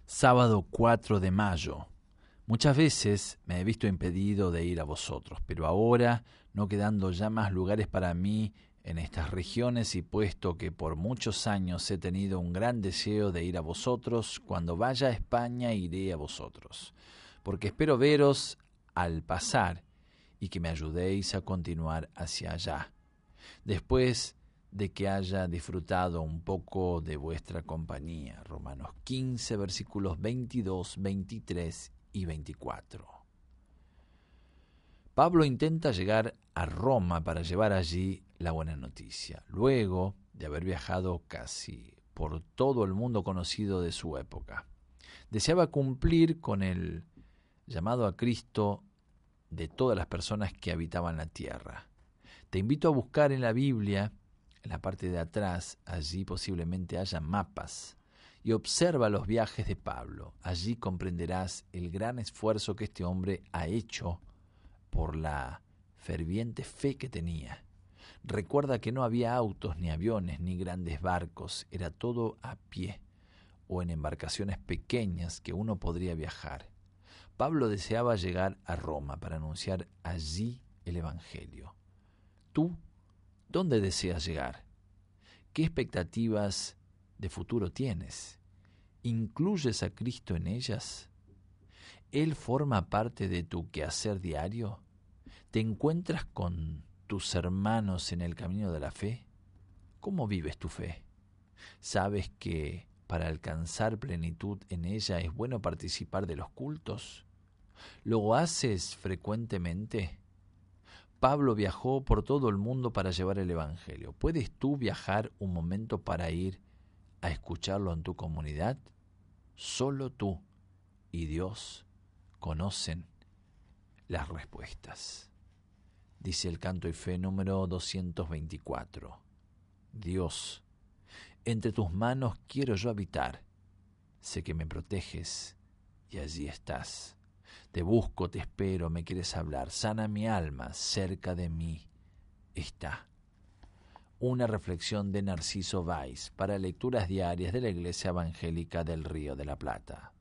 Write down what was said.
Sábado 4 de mayo. Muchas veces me he visto impedido de ir a vosotros, pero ahora, no quedando ya más lugares para mí en estas regiones y puesto que por muchos años he tenido un gran deseo de ir a vosotros, cuando vaya a España iré a vosotros, porque espero veros al pasar y que me ayudéis a continuar hacia allá, después de que haya disfrutado un poco de vuestra compañía. Romanos 15, versículos 22, 23 y 24. Pablo intenta llegar a Roma para llevar allí la buena noticia, luego de haber viajado casi por todo el mundo conocido de su época. Deseaba cumplir con el llamado a Cristo de todas las personas que habitaban la tierra. Te invito a buscar en la Biblia, en la parte de atrás, allí posiblemente haya mapas, y observa los viajes de Pablo. Allí comprenderás el gran esfuerzo que este hombre ha hecho por la ferviente fe que tenía. Recuerda que no había autos, ni aviones, ni grandes barcos, era todo a pie o en embarcaciones pequeñas que uno podría viajar. Pablo deseaba llegar a Roma para anunciar allí el Evangelio. ¿Tú dónde deseas llegar? ¿Qué expectativas de futuro tienes? ¿Incluyes a Cristo en ellas? ¿Él forma parte de tu quehacer diario? ¿Te encuentras con tus hermanos en el camino de la fe? ¿Cómo vives tu fe? ¿Sabes que para alcanzar plenitud en ella es bueno participar de los cultos? ¿Lo haces frecuentemente? Pablo viajó por todo el mundo para llevar el Evangelio. ¿Puedes tú viajar un momento para ir a escucharlo en tu comunidad? Solo tú y Dios conocen las respuestas. Dice el Canto y Fe número 224. Dios, entre tus manos quiero yo habitar. Sé que me proteges y allí estás. Te busco, te espero, me quieres hablar. Sana mi alma, cerca de mí está. Una reflexión de Narciso Valls para lecturas diarias de la Iglesia Evangélica del Río de la Plata.